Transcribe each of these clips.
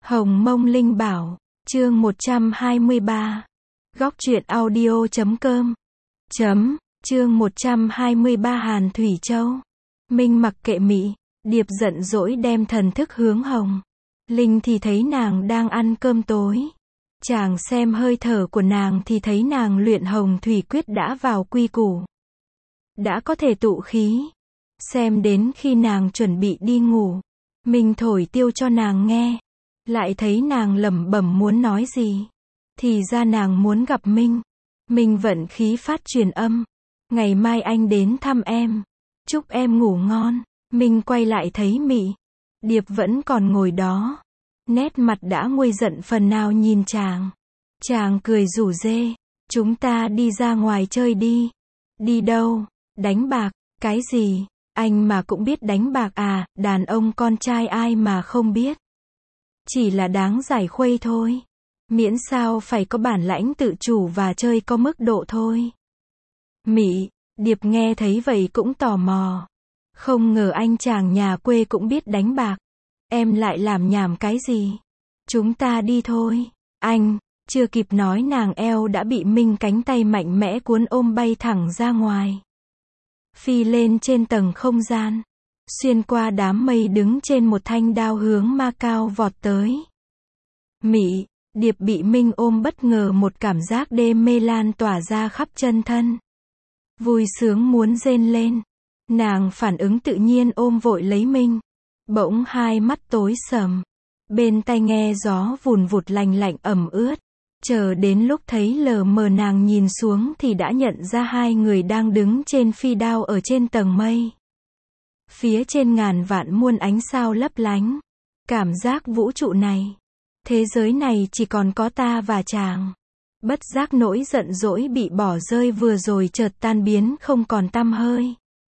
Hồng Mông Linh Bảo, chương 123. Góc truyện audio.com. Chương 123 Hàn Thủy Châu. Minh mặc kệ Mị, Điệp giận dỗi đem thần thức hướng Hồng Linh thì thấy nàng đang ăn cơm tối. Chàng xem hơi thở của nàng thì thấy nàng luyện Hồng Thủy Quyết đã vào quy củ. Đã có thể tụ khí. Xem đến khi nàng chuẩn bị đi ngủ, Minh thổi tiêu cho nàng nghe. Lại thấy nàng lẩm bẩm muốn nói gì. Thì ra nàng muốn gặp Minh. Minh vận khí phát truyền âm. Ngày mai anh đến thăm em. Chúc em ngủ ngon. Minh quay lại thấy Mị, Điệp vẫn còn ngồi đó. Nét mặt đã nguôi giận phần nào nhìn chàng. Chàng cười rủ rê. Chúng ta đi ra ngoài chơi đi. Đi đâu? Đánh bạc. Cái gì? Anh mà cũng biết đánh bạc à? Đàn ông con trai ai mà không biết. Chỉ là đáng giải khuây thôi. Miễn sao phải có bản lãnh tự chủ và chơi có mức độ thôi. Mị, Điệp nghe thấy vậy cũng tò mò. Không ngờ anh chàng nhà quê cũng biết đánh bạc. Em lại làm nhảm cái gì? Chúng ta đi thôi. Anh, chưa kịp nói nàng eo đã bị Minh cánh tay mạnh mẽ cuốn ôm bay thẳng ra ngoài. Phi lên trên tầng không gian. Xuyên qua đám mây đứng trên một thanh đao hướng ma cao vọt tới. Mị, Điệp bị Minh ôm bất ngờ một cảm giác đê mê lan tỏa ra khắp chân thân. Vui sướng muốn rên lên. Nàng phản ứng tự nhiên ôm vội lấy Minh. Bỗng hai mắt tối sầm. Bên tai nghe gió vùn vụt lành lạnh ẩm ướt. Chờ đến lúc thấy lờ mờ nàng nhìn xuống thì đã nhận ra hai người đang đứng trên phi đao ở trên tầng mây. Phía trên ngàn vạn muôn ánh sao lấp lánh. Cảm giác vũ trụ này, thế giới này chỉ còn có ta và chàng. Bất giác nỗi giận dỗi bị bỏ rơi vừa rồi chợt tan biến không còn tăm hơi.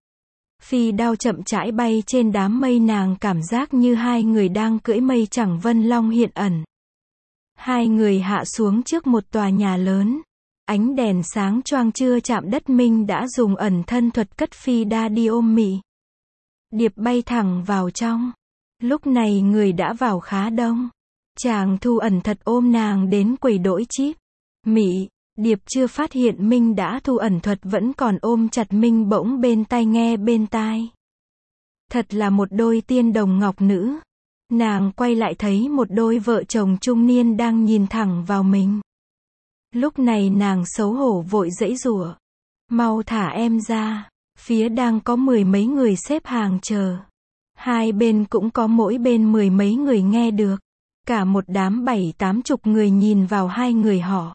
Phi đao chậm rãi bay trên đám mây, nàng cảm giác như hai người đang cưỡi mây chẳng vân long hiện ẩn. Hai người hạ xuống trước một tòa nhà lớn. Ánh đèn sáng choang chưa chạm đất. Minh đã dùng ẩn thân thuật cất phi đa đi ôm Mị. Điệp bay thẳng vào trong. Lúc này người đã vào khá đông. Chàng thu ẩn thật ôm nàng đến quầy đổi chip. Mị, Điệp chưa phát hiện Minh đã thu ẩn thuật vẫn còn ôm chặt Minh, bỗng bên tai nghe bên tai. Thật là một đôi tiên đồng ngọc nữ. Nàng quay lại thấy một đôi vợ chồng trung niên đang nhìn thẳng vào mình. Lúc này nàng xấu hổ vội giãy giụa. Mau thả em ra. Phía đang có mười mấy người xếp hàng chờ. Hai bên cũng có mỗi bên mười mấy người nghe được. Cả một đám 7-80 người nhìn vào hai người họ.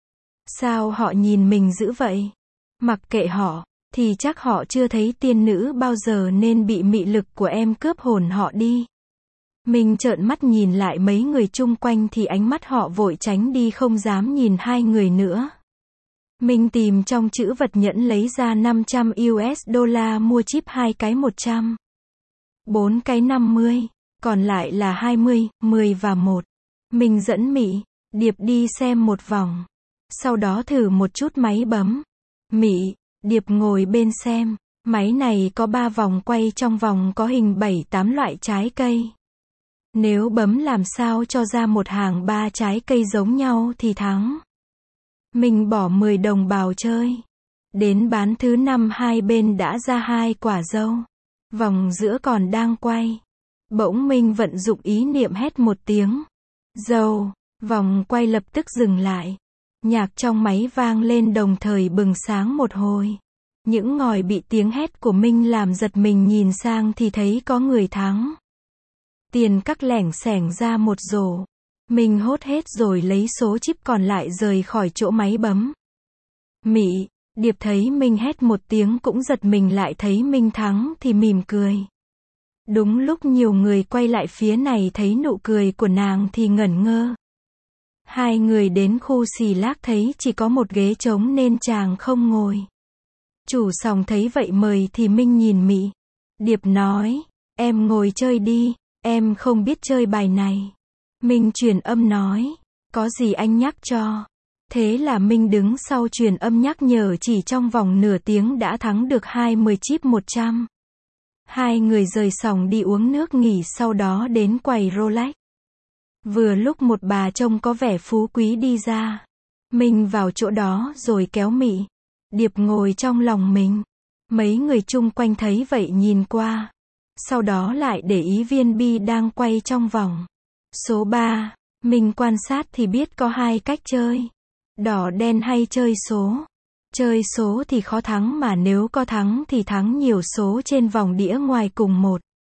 Sao họ nhìn mình dữ vậy? Mặc kệ họ, thì chắc họ chưa thấy tiên nữ bao giờ nên bị mị lực của em cướp hồn họ đi. Mình trợn mắt nhìn lại mấy người chung quanh thì ánh mắt họ vội tránh đi không dám nhìn hai người nữa. Mình tìm trong trữ vật nhẫn lấy ra 500 USD mua chip 2 cái 100. 4 cái 50, còn lại là 20, 10 và 1. Mình dẫn Mị, Điệp đi xem một vòng. Sau đó thử một chút máy bấm. Mị, Điệp ngồi bên xem. Máy này có 3 vòng quay, trong vòng có hình 7-8 loại trái cây. Nếu bấm làm sao cho ra một hàng 3 trái cây giống nhau thì thắng. Mình bỏ 10 đồng bào chơi. Đến bán thứ 5 hai bên đã ra 2 quả dâu. Vòng giữa còn đang quay. Bỗng Minh vận dụng ý niệm hét một tiếng. Dâu, vòng quay lập tức dừng lại. Nhạc trong máy vang lên đồng thời bừng sáng một hồi. Những ngòi bị tiếng hét của Minh làm giật mình, nhìn sang thì thấy có người thắng. Tiền cắc lẻng xẻng ra một rổ. Minh hốt hết rồi lấy số chip còn lại rời khỏi chỗ máy bấm. Mị, Điệp thấy Minh hét một tiếng cũng giật mình, lại thấy Minh thắng thì mỉm cười. Đúng lúc nhiều người quay lại phía này thấy nụ cười của nàng thì ngẩn ngơ. Hai người đến khu xì lác thấy chỉ có một ghế trống nên chàng không ngồi. Chủ sòng thấy vậy mời thì Minh nhìn Mị. Điệp nói, em ngồi chơi đi, em không biết chơi bài này. Minh truyền âm nói, có gì anh nhắc cho. Thế là Minh đứng sau truyền âm nhắc nhở, chỉ trong vòng nửa tiếng đã thắng được 20 chip 100. Hai người rời sòng đi uống nước nghỉ, sau đó đến quầy Rolex. Vừa lúc một bà trông có vẻ phú quý đi ra. Mình vào chỗ đó rồi kéo Mị, Điệp ngồi trong lòng mình. Mấy người chung quanh thấy vậy nhìn qua. Sau đó lại để ý viên bi đang quay trong vòng. Số 3, mình quan sát thì biết có hai cách chơi. Đỏ đen hay chơi số. Chơi số thì khó thắng mà nếu có thắng thì thắng nhiều số trên vòng đĩa ngoài cùng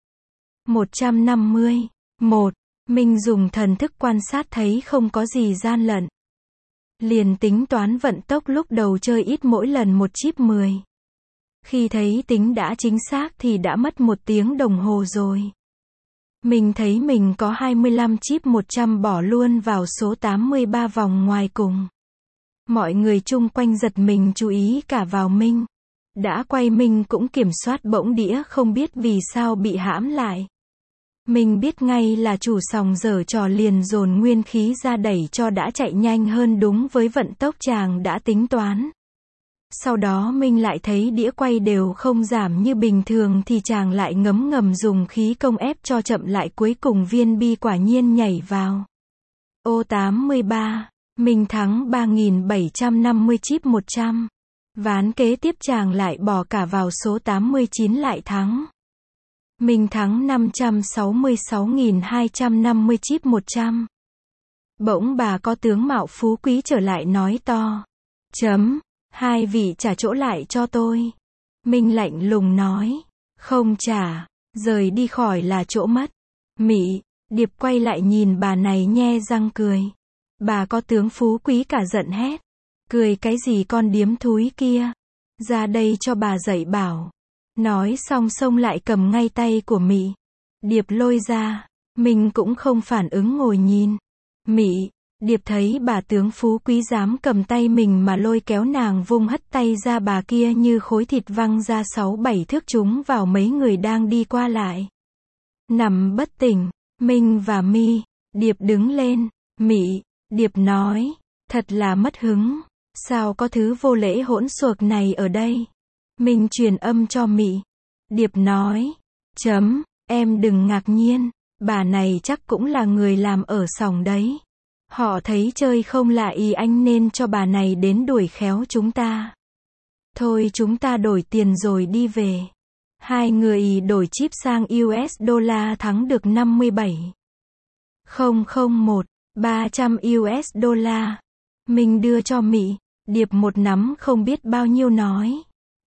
150. Mình dùng thần thức quan sát thấy không có gì gian lận. Liền tính toán vận tốc lúc đầu chơi ít mỗi lần một chip 10. Khi thấy tính đã chính xác thì đã mất 1 tiếng đồng hồ rồi. Mình thấy mình có 25 chip 100 bỏ luôn vào số 83 vòng ngoài cùng. Mọi người chung quanh giật mình chú ý cả vào Minh. Đã quay Minh cũng kiểm soát bỗng đĩa không biết vì sao bị hãm lại. Mình biết ngay là chủ sòng giở trò liền dồn nguyên khí ra đẩy cho đã chạy nhanh hơn đúng với vận tốc chàng đã tính toán. Sau đó Minh lại thấy đĩa quay đều không giảm như bình thường thì chàng lại ngấm ngầm dùng khí công ép cho chậm lại cuối cùng viên bi quả nhiên nhảy vào. Ô 83, mình thắng 3.750 chip 100. Ván kế tiếp chàng lại bỏ cả vào số 89 lại thắng. Mình thắng 566.250 chip 100. Bỗng bà có tướng mạo phú quý trở lại nói to. Hai vị trả chỗ lại cho tôi. Mình lạnh lùng nói. Không trả, rời đi khỏi là chỗ mất. Mị, Điệp quay lại nhìn bà này nhe răng cười. Bà có tướng phú quý cả giận hét. Cười cái gì con điếm thúi kia. Ra đây cho bà dạy bảo. Nói xong xông lại cầm ngay tay của Mị. Điệp lôi ra. Mình cũng không phản ứng ngồi nhìn. Mị, Điệp thấy bà tướng phú quý dám cầm tay mình mà lôi kéo nàng vung hất tay ra bà kia như khối thịt văng ra 6-7 thước trúng vào mấy người đang đi qua lại. Nằm bất tỉnh, Minh và Mi, Điệp đứng lên, Mị, Điệp nói, thật là mất hứng, sao có thứ vô lễ hỗn xược này ở đây. Minh truyền âm cho Mị, Điệp nói, em đừng ngạc nhiên, bà này chắc cũng là người làm ở sòng đấy. Họ thấy chơi không lạ ý anh nên cho bà này đến đuổi khéo chúng ta. Thôi chúng ta đổi tiền rồi đi về. Hai người đổi chip sang US dollar thắng được 57.001, 300 US dollar. Mình đưa cho Mị, Điệp một nắm không biết bao nhiêu nói.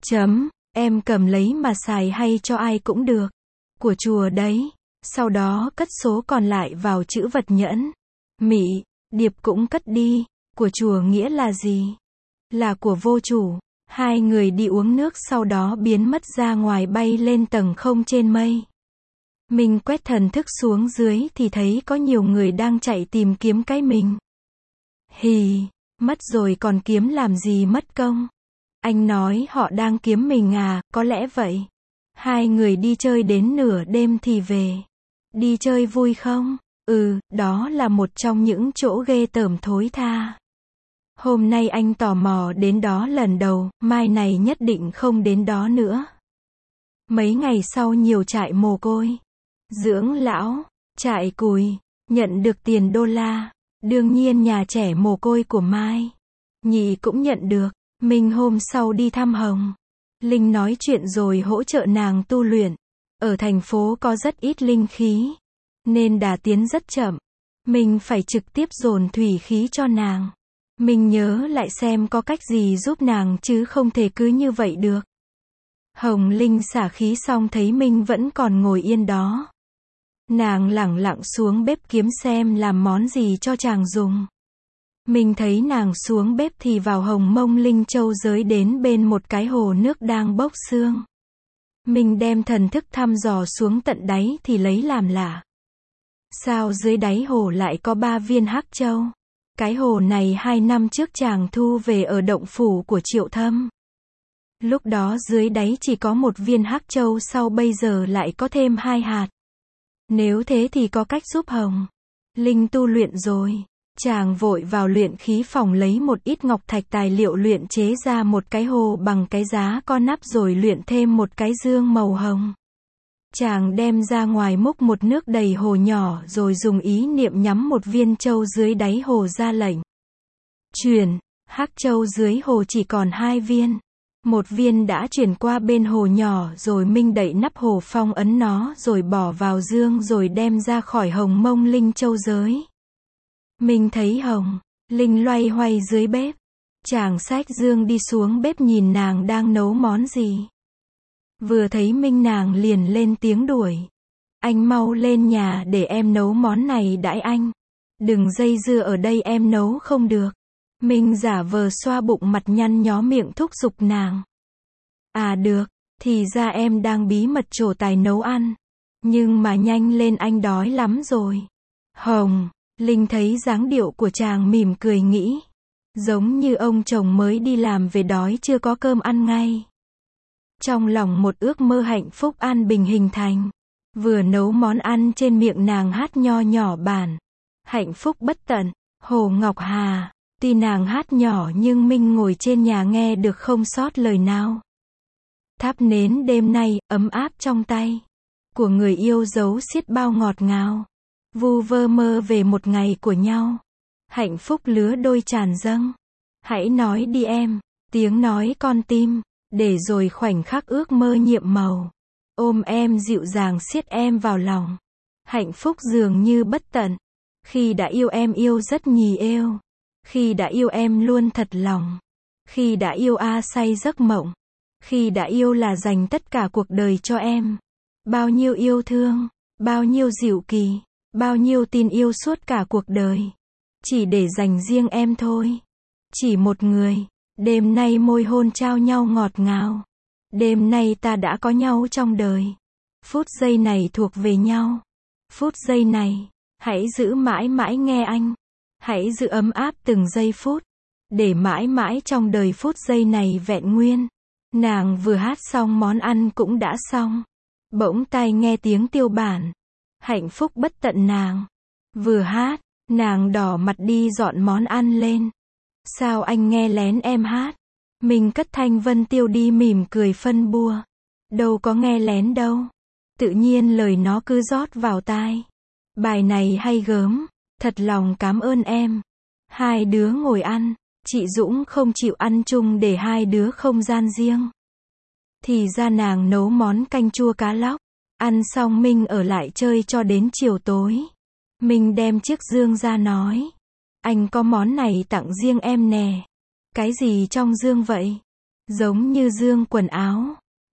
Em cầm lấy mà xài hay cho ai cũng được. Của chùa đấy. Sau đó cất số còn lại vào chữ vật nhẫn. Mị, Điệp cũng cất đi. Của chùa nghĩa là gì? Là của vô chủ. Hai người đi uống nước sau đó biến mất ra ngoài bay lên tầng không trên mây. Mình quét thần thức xuống dưới thì thấy có nhiều người đang chạy tìm kiếm cái mình. Hì, mất rồi còn kiếm làm gì mất công. Anh nói họ đang kiếm mình à, có lẽ vậy. Hai người đi chơi đến nửa đêm thì về. Đi chơi vui không? Đó là một trong những chỗ ghê tởm thối tha. Hôm nay anh tò mò đến đó lần đầu, mai này nhất định không đến đó nữa. Mấy ngày sau nhiều trại mồ côi, dưỡng lão, trại cùi, nhận được tiền đô la. Đương nhiên nhà trẻ mồ côi của Mai Nhị cũng nhận được. Mình hôm sau đi thăm Hồng Linh nói chuyện rồi hỗ trợ nàng tu luyện. Ở thành phố có rất ít linh khí, nên đà tiến rất chậm. Mình phải trực tiếp dồn thủy khí cho nàng. Mình nhớ lại xem có cách gì giúp nàng chứ không thể cứ như vậy được. Hồng Linh xả khí xong thấy mình vẫn còn ngồi yên đó. Nàng lẳng lặng xuống bếp kiếm xem làm món gì cho chàng dùng. Mình thấy nàng xuống bếp thì vào Hồng Mông Linh Châu giới đến bên một cái hồ nước đang bốc sương. Mình đem thần thức thăm dò xuống tận đáy thì lấy làm lạ. Sao dưới đáy hồ lại có 3 viên hắc châu? Cái hồ này 2 năm trước chàng thu về ở động phủ của Triệu Thâm. Lúc đó dưới đáy chỉ có 1 viên hắc châu, sau bây giờ lại có thêm 2 hạt. Nếu thế thì có cách giúp Hồng Linh tu luyện rồi. Chàng vội vào luyện khí phòng lấy một ít ngọc thạch tài liệu luyện chế ra một cái hồ bằng cái giá có nắp rồi luyện thêm một cái dương màu hồng. Chàng đem ra ngoài múc một nước đầy hồ nhỏ rồi dùng ý niệm nhắm một viên châu dưới đáy hồ ra lệnh. Chuyển, hắc châu dưới hồ chỉ còn 2 viên. Một viên đã chuyển qua bên hồ nhỏ rồi Minh đậy nắp hồ phong ấn nó rồi bỏ vào dương rồi đem ra khỏi hồng mông linh châu giới. Minh thấy Hồng Linh loay hoay dưới bếp. Chàng xách dương đi xuống bếp nhìn nàng đang nấu món gì. Vừa thấy Minh nàng liền lên tiếng đuổi. Anh mau lên nhà để em nấu món này đãi anh. Đừng dây dưa ở đây em nấu không được. Minh giả vờ xoa bụng mặt nhăn nhó miệng thúc giục nàng. À được, thì ra em đang bí mật trổ tài nấu ăn. Nhưng mà nhanh lên anh đói lắm rồi. Hồng Linh thấy dáng điệu của chàng mỉm cười nghĩ. Giống như ông chồng mới đi làm về đói chưa có cơm ăn ngay. Trong lòng một ước mơ hạnh phúc an bình hình thành. Vừa nấu món ăn trên miệng nàng hát nho nhỏ bản. Hạnh phúc bất tận, Hồ Ngọc Hà. Tuy nàng hát nhỏ nhưng Minh ngồi trên nhà nghe được không sót lời nào. Thắp nến đêm nay, ấm áp trong tay. Của người yêu dấu xiết bao ngọt ngào. Vu vơ mơ về một ngày của nhau. Hạnh phúc lứa đôi tràn dâng. Hãy nói đi em, tiếng nói con tim. Để rồi khoảnh khắc ước mơ nhiệm màu. Ôm em dịu dàng siết em vào lòng. Hạnh phúc dường như bất tận. Khi đã yêu em yêu rất nhì êu. Khi đã yêu em luôn thật lòng. Khi đã yêu say giấc mộng. Khi đã yêu là dành tất cả cuộc đời cho em. Bao nhiêu yêu thương, bao nhiêu dịu kỳ, bao nhiêu tin yêu suốt cả cuộc đời. Chỉ để dành riêng em thôi. Chỉ một người. Đêm nay môi hôn trao nhau ngọt ngào. Đêm nay ta đã có nhau trong đời. Phút giây này thuộc về nhau. Phút giây này, hãy giữ mãi mãi nghe anh. Hãy giữ ấm áp từng giây phút. Để mãi mãi trong đời phút giây này vẹn nguyên. Nàng vừa hát xong món ăn cũng đã xong. Bỗng tai nghe tiếng Tiêu Bản. Hạnh phúc bất tận nàng. Vừa hát, nàng đỏ mặt đi dọn món ăn lên. Sao anh nghe lén em hát? Mình cất thanh Vân Tiêu đi mỉm cười phân bua. Đâu có nghe lén đâu. Tự nhiên lời nó cứ rót vào tai. Bài này hay gớm. Thật lòng cảm ơn em. Hai đứa ngồi ăn. Chị Dũng không chịu ăn chung để hai đứa không gian riêng. Thì ra nàng nấu món canh chua cá lóc. Ăn xong Minh ở lại chơi cho đến chiều tối. Minh đem chiếc dương ra nói. Anh có món này tặng riêng em nè. Cái gì trong dương vậy? Giống như dương quần áo.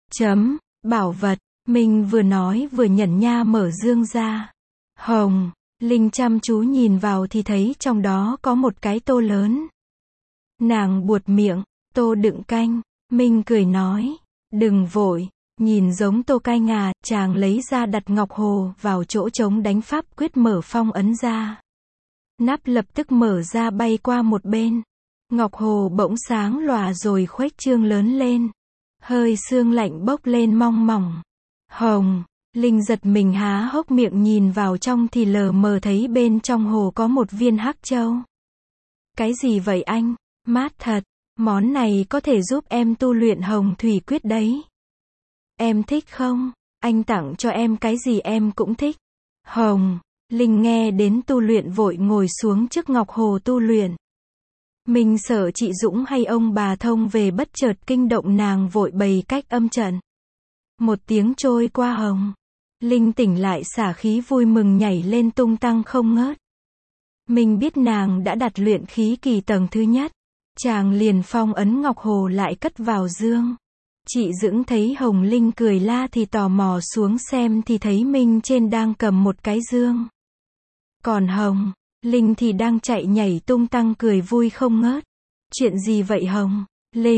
Bảo vật. Minh vừa nói vừa nhẩn nha mở dương ra. Hồng Linh chăm chú nhìn vào thì thấy trong đó có một cái tô lớn. Nàng buột miệng. Tô đựng canh. Minh cười nói. Đừng vội. Nhìn giống tô canh à. Chàng lấy ra đặt ngọc hồ vào chỗ trống đánh pháp quyết mở phong ấn ra. Nắp lập tức mở ra bay qua một bên. Ngọc hồ bỗng sáng lòa rồi khuếch trương lớn lên. Hơi sương lạnh bốc lên mong mỏng. Hồng Linh giật mình há hốc miệng nhìn vào trong thì lờ mờ thấy bên trong hồ có một viên hắc châu. Cái gì vậy anh? Mát thật. Món này có thể giúp em tu luyện hồng thủy quyết đấy. Em thích không? Anh tặng cho em cái gì em cũng thích. Hồng Linh nghe đến tu luyện vội ngồi xuống trước ngọc hồ tu luyện. Mình sợ chị Dũng hay ông bà thông về bất chợt kinh động nàng vội bày cách âm trận. Một tiếng trôi qua Hồng Linh tỉnh lại xả khí vui mừng nhảy lên tung tăng không ngớt. Mình biết nàng đã đặt luyện khí kỳ tầng thứ nhất. Chàng liền phong ấn ngọc hồ lại cất vào dương. Chị Dũng thấy Hồng Linh cười la thì tò mò xuống xem thì thấy Minh trên đang cầm một cái dương. Còn Hồng Linh thì đang chạy nhảy tung tăng cười vui không ngớt. Chuyện gì vậy Hồng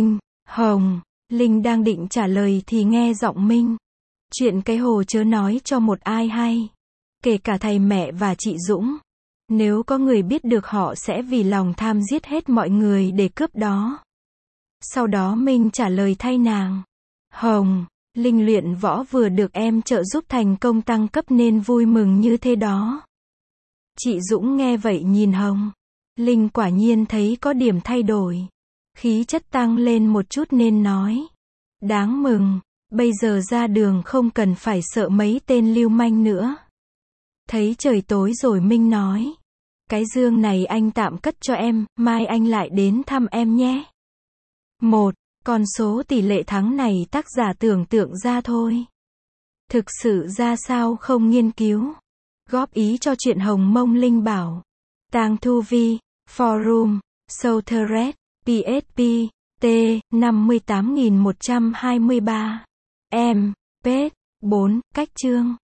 Linh đang định trả lời thì nghe giọng Minh. Chuyện cái hồ chớ nói cho một ai hay. Kể cả thầy mẹ và chị Dũng. Nếu có người biết được họ sẽ vì lòng tham giết hết mọi người để cướp đó. Sau đó Minh trả lời thay nàng. Hồng Linh luyện võ vừa được em trợ giúp thành công tăng cấp nên vui mừng như thế đó. Chị Dũng nghe vậy nhìn Hồng Linh quả nhiên thấy có điểm thay đổi. Khí chất tăng lên một chút nên nói. Đáng mừng. Bây giờ ra đường không cần phải sợ mấy tên lưu manh nữa. Thấy trời tối rồi Minh nói. Cái dương này anh tạm cất cho em, mai anh lại đến thăm em nhé. Một, con số tỷ lệ thắng này tác giả tưởng tượng ra thôi. Thực sự ra sao không nghiên cứu. Góp ý cho chuyện Hồng Mông Linh bảo. Tang Thu Vi, Forum, Southred, PSP, T, 58123. Em, Page, 4, cách chương.